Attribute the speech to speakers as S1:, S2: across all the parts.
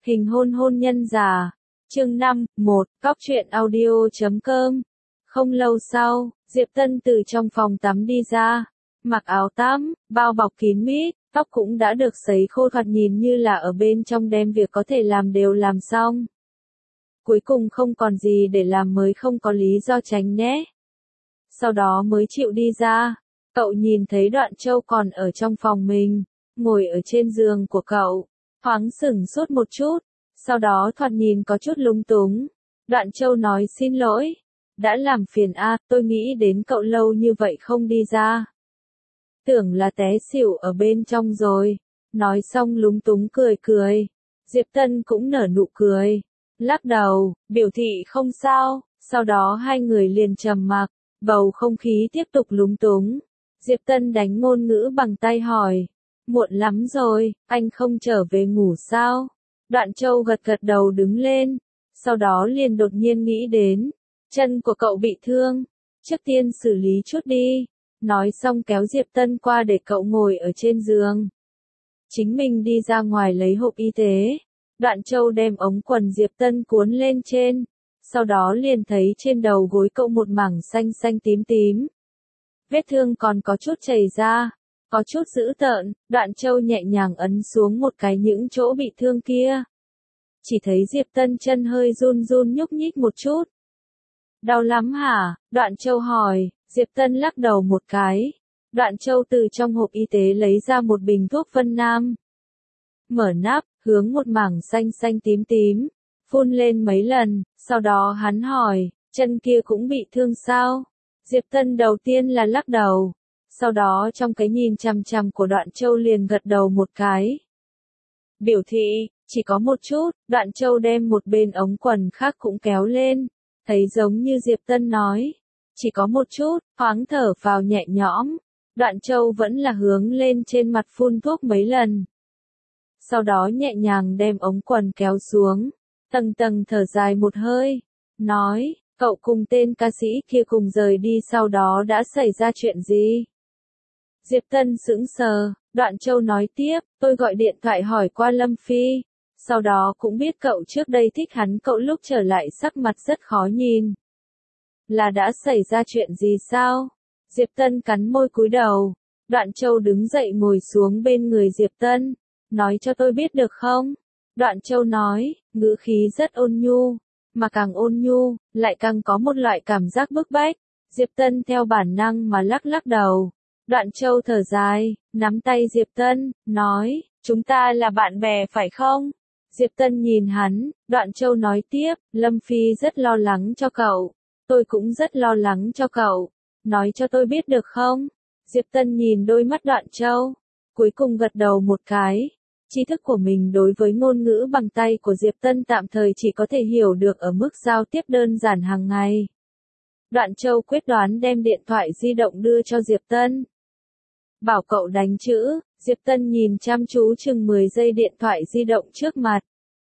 S1: Hình hôn hôn nhân già. Chương 5, 1, Cóc truyện audio.com. Không lâu sau, Diệp Tân từ trong phòng tắm đi ra, mặc áo tắm, bao bọc kín mít, tóc cũng đã được sấy khô, thoạt nhìn như là ở bên trong đem việc có thể làm đều làm xong. Cuối cùng không còn gì để làm mới không có lý do tránh né. Sau đó mới chịu đi ra. Cậu nhìn thấy Đoạn Châu còn ở trong phòng mình, ngồi ở trên giường của cậu, thoáng sửng sốt một chút, sau đó thoạt nhìn có chút lung túng. Đoạn Châu nói xin lỗi, đã làm phiền tôi nghĩ đến cậu lâu như vậy không đi ra. Tưởng là té xỉu ở bên trong rồi. Nói xong lúng túng cười cười. Diệp Tân cũng nở nụ cười, lắc đầu, biểu thị không sao, sau đó hai người liền trầm mặc, bầu không khí tiếp tục lúng túng. Diệp Tân đánh ngôn ngữ bằng tay hỏi, muộn lắm rồi, anh không trở về ngủ sao? Đoạn Châu gật gật đầu đứng lên, sau đó liền đột nhiên nghĩ đến, chân của cậu bị thương, trước tiên xử lý chút đi. Nói xong kéo Diệp Tân qua để cậu ngồi ở trên giường. Chính mình đi ra ngoài lấy hộp y tế. Đoạn Châu đem ống quần Diệp Tân cuốn lên trên, sau đó liền thấy trên đầu gối cậu một mảng xanh xanh tím tím. Vết thương còn có chút chảy ra, có chút dữ tợn. Đoạn Châu nhẹ nhàng ấn xuống một cái những chỗ bị thương kia. Chỉ thấy Diệp Tân chân hơi run run nhúc nhích một chút. Đau lắm hả? Đoạn Châu hỏi. Diệp Tân lắc đầu một cái. Đoạn Châu từ trong hộp y tế lấy ra một bình thuốc Vân Nam. Mở nắp, hướng một mảng xanh xanh tím tím, phun lên mấy lần, sau đó hắn hỏi, chân kia cũng bị thương sao? Diệp Tân đầu tiên là lắc đầu, sau đó trong cái nhìn chằm chằm của Đoạn Châu liền gật đầu một cái. Biểu thị, chỉ có một chút. Đoạn Châu đem một bên ống quần khác cũng kéo lên, thấy giống như Diệp Tân nói, chỉ có một chút, thoáng thở vào nhẹ nhõm. Đoạn Châu vẫn là hướng lên trên mặt phun thuốc mấy lần. Sau đó nhẹ nhàng đem ống quần kéo xuống, tầng tầng thở dài một hơi, nói, cậu cùng tên ca sĩ kia cùng rời đi sau đó đã xảy ra chuyện gì? Diệp Tân sững sờ. Đoạn Châu nói tiếp, tôi gọi điện thoại hỏi qua Lâm Phi, sau đó cũng biết cậu trước đây thích hắn, cậu lúc trở lại sắc mặt rất khó nhìn. Là đã xảy ra chuyện gì sao? Diệp Tân cắn môi cúi đầu. Đoạn Châu đứng dậy ngồi xuống bên người Diệp Tân, nói cho tôi biết được không? Đoạn Châu nói, ngữ khí rất ôn nhu, mà càng ôn nhu, lại càng có một loại cảm giác bức bách. Diệp Tân theo bản năng mà lắc lắc đầu. Đoạn Châu thở dài, nắm tay Diệp Tân, nói, chúng ta là bạn bè phải không? Diệp Tân nhìn hắn. Đoạn Châu nói tiếp, Lâm Phi rất lo lắng cho cậu, tôi cũng rất lo lắng cho cậu, nói cho tôi biết được không? Diệp Tân nhìn đôi mắt Đoạn Châu, cuối cùng gật đầu một cái. Tri thức của mình đối với ngôn ngữ bằng tay của Diệp Tân tạm thời chỉ có thể hiểu được ở mức giao tiếp đơn giản hàng ngày. Đoạn Châu quyết đoán đem điện thoại di động đưa cho Diệp Tân. Bảo cậu đánh chữ. Diệp Tân nhìn chăm chú chừng 10 giây điện thoại di động trước mặt.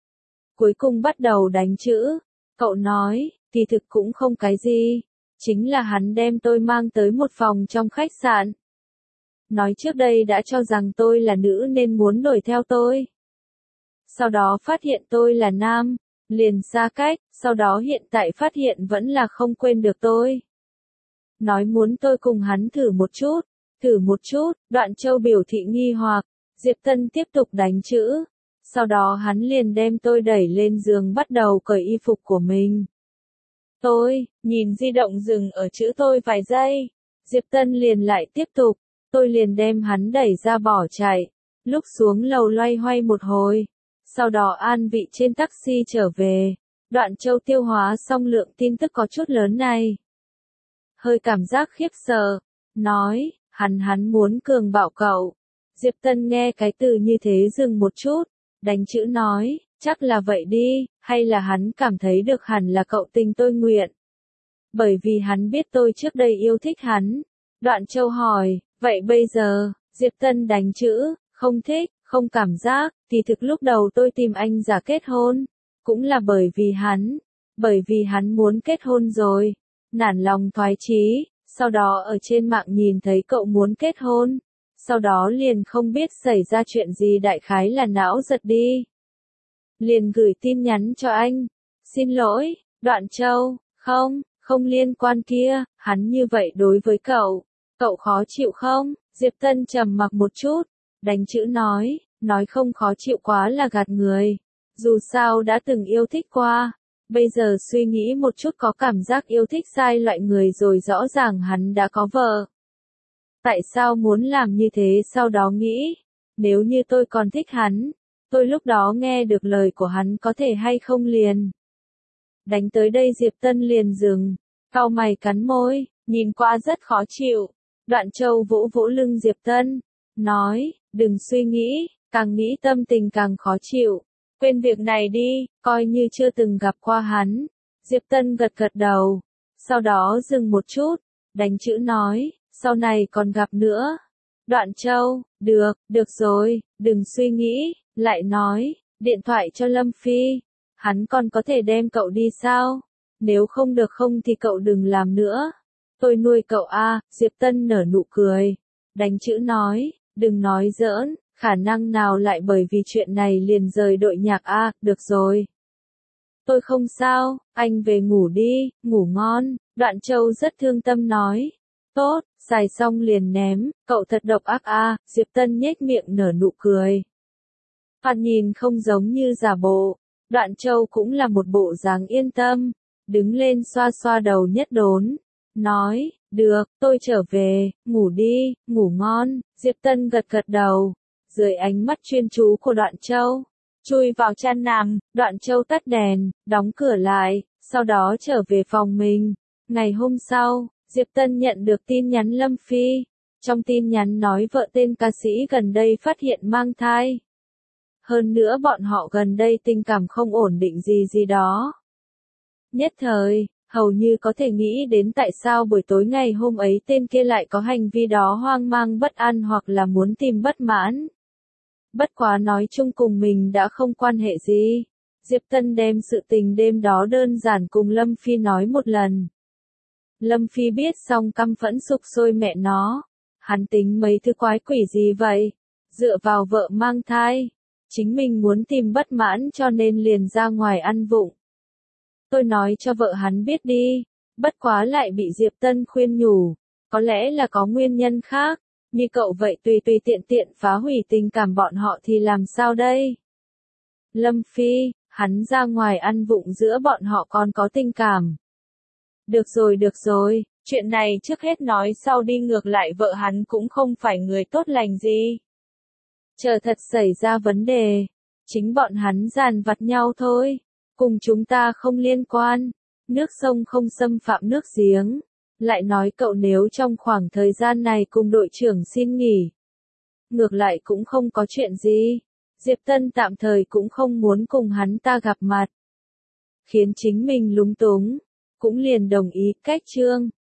S1: Cuối cùng bắt đầu đánh chữ. Cậu nói, kỳ thực cũng không cái gì. Chính là hắn đem tôi mang tới một phòng trong khách sạn. Nói trước đây đã cho rằng tôi là nữ nên muốn đuổi theo tôi. Sau đó phát hiện tôi là nam, liền xa cách, sau đó hiện tại phát hiện vẫn là không quên được tôi. Nói muốn tôi cùng hắn thử một chút. Đoạn Châu biểu thị nghi hoặc. Diệp Tân tiếp tục đánh chữ. Sau đó hắn liền đem tôi đẩy lên giường bắt đầu cởi y phục của mình. Tôi, nhìn di động dừng ở chữ tôi vài giây. Diệp Tân liền lại tiếp tục. Tôi liền đem hắn đẩy ra bỏ chạy. Lúc xuống lầu loay hoay một hồi. Sau đó an vị trên taxi trở về. Đoạn Châu tiêu hóa xong lượng tin tức có chút lớn này. Hơi cảm giác khiếp sợ. Nói, hắn muốn cường bạo cậu. Diệp Tân nghe cái từ như thế dừng một chút. Đánh chữ nói, chắc là vậy đi, hay là hắn cảm thấy được hẳn là cậu tình tôi nguyện. Bởi vì hắn biết tôi trước đây yêu thích hắn. Đoạn Châu hỏi, vậy bây giờ? Diệp Tân đánh chữ, không thích, không cảm giác, thì thực lúc đầu tôi tìm anh giả kết hôn. Cũng là bởi vì hắn muốn kết hôn rồi. Nản lòng thoái chí, sau đó ở trên mạng nhìn thấy cậu muốn kết hôn. Sau đó liền không biết xảy ra chuyện gì, đại khái là não giật đi. liền gửi tin nhắn cho anh. Xin lỗi, Đoạn Châu, không liên quan kia, hắn như vậy đối với cậu khó chịu không? Diệp Tân trầm mặc một chút, đánh chữ nói không khó chịu quá là gạt người. Dù sao đã từng yêu thích qua, bây giờ suy nghĩ một chút có cảm giác yêu thích sai loại người rồi, rõ ràng hắn đã có vợ. Tại sao muốn làm như thế? Sau đó nghĩ, nếu như tôi còn thích hắn, tôi lúc đó nghe được lời của hắn có thể hay không liền. Đánh tới đây Diệp Tân liền dừng, cau mày cắn môi, nhìn qua rất khó chịu. Đoạn Châu vỗ vỗ lưng Diệp Tân, nói, đừng suy nghĩ, càng nghĩ tâm tình càng khó chịu. Quên việc này đi, coi như chưa từng gặp qua hắn. Diệp Tân gật gật đầu, sau đó dừng một chút, đánh chữ nói, sau này còn gặp nữa. Đoạn Châu, được rồi, đừng suy nghĩ, lại nói, điện thoại cho Lâm Phi, hắn còn có thể đem cậu đi sao? Nếu không được không thì cậu đừng làm nữa. Tôi nuôi cậu a. Diệp Tân nở nụ cười, đánh chữ nói, đừng nói giỡn, khả năng nào lại bởi vì chuyện này liền rời đội nhạc a. Được rồi. Tôi không sao, anh về ngủ đi, ngủ ngon. Đoạn Châu rất thương tâm nói. Tốt, xài xong liền ném, cậu thật độc ác a. Diệp Tân nhếch miệng nở nụ cười. Thoạt nhìn không giống như giả bộ. Đoạn Châu cũng là một bộ dáng yên tâm, đứng lên xoa xoa đầu nhất đốn, nói, được, tôi trở về, ngủ đi, ngủ ngon. Diệp Tân gật gật đầu, dưới ánh mắt chuyên chú của Đoạn Châu, chui vào chăn nằm. Đoạn Châu tắt đèn, đóng cửa lại, sau đó trở về phòng mình. Ngày hôm sau, Diệp Tân nhận được tin nhắn Lâm Phi. Trong tin nhắn nói vợ tên ca sĩ gần đây phát hiện mang thai. Hơn nữa bọn họ gần đây tình cảm không ổn định gì đó. Nhất thời, hầu như có thể nghĩ đến tại sao buổi tối ngày hôm ấy tên kia lại có hành vi đó, hoang mang bất an hoặc là muốn tìm bất mãn. Bất quá nói chung cùng mình đã không quan hệ gì. Diệp Tân đem sự tình đêm đó đơn giản cùng Lâm Phi nói một lần. Lâm Phi biết xong căm phẫn sục sôi mẹ nó. Hắn tính mấy thứ quái quỷ gì vậy? Dựa vào vợ mang thai. Chính mình muốn tìm bất mãn cho nên liền ra ngoài ăn vụng. Tôi nói cho vợ hắn biết đi, bất quá lại bị Diệp Tân khuyên nhủ, có lẽ là có nguyên nhân khác, như cậu vậy tùy tiện phá hủy tình cảm bọn họ thì làm sao đây? Lâm Phi, hắn ra ngoài ăn vụng giữa bọn họ còn có tình cảm. Được rồi, chuyện này trước hết nói sau đi, ngược lại vợ hắn cũng không phải người tốt lành gì. Chờ thật xảy ra vấn đề, chính bọn hắn dàn vặt nhau thôi, cùng chúng ta không liên quan, nước sông không xâm phạm nước giếng. Lại nói cậu nếu trong khoảng thời gian này cùng đội trưởng xin nghỉ, ngược lại cũng không có chuyện gì. Diệp Tân tạm thời cũng không muốn cùng hắn ta gặp mặt, khiến chính mình lúng túng, cũng liền đồng ý cách trương.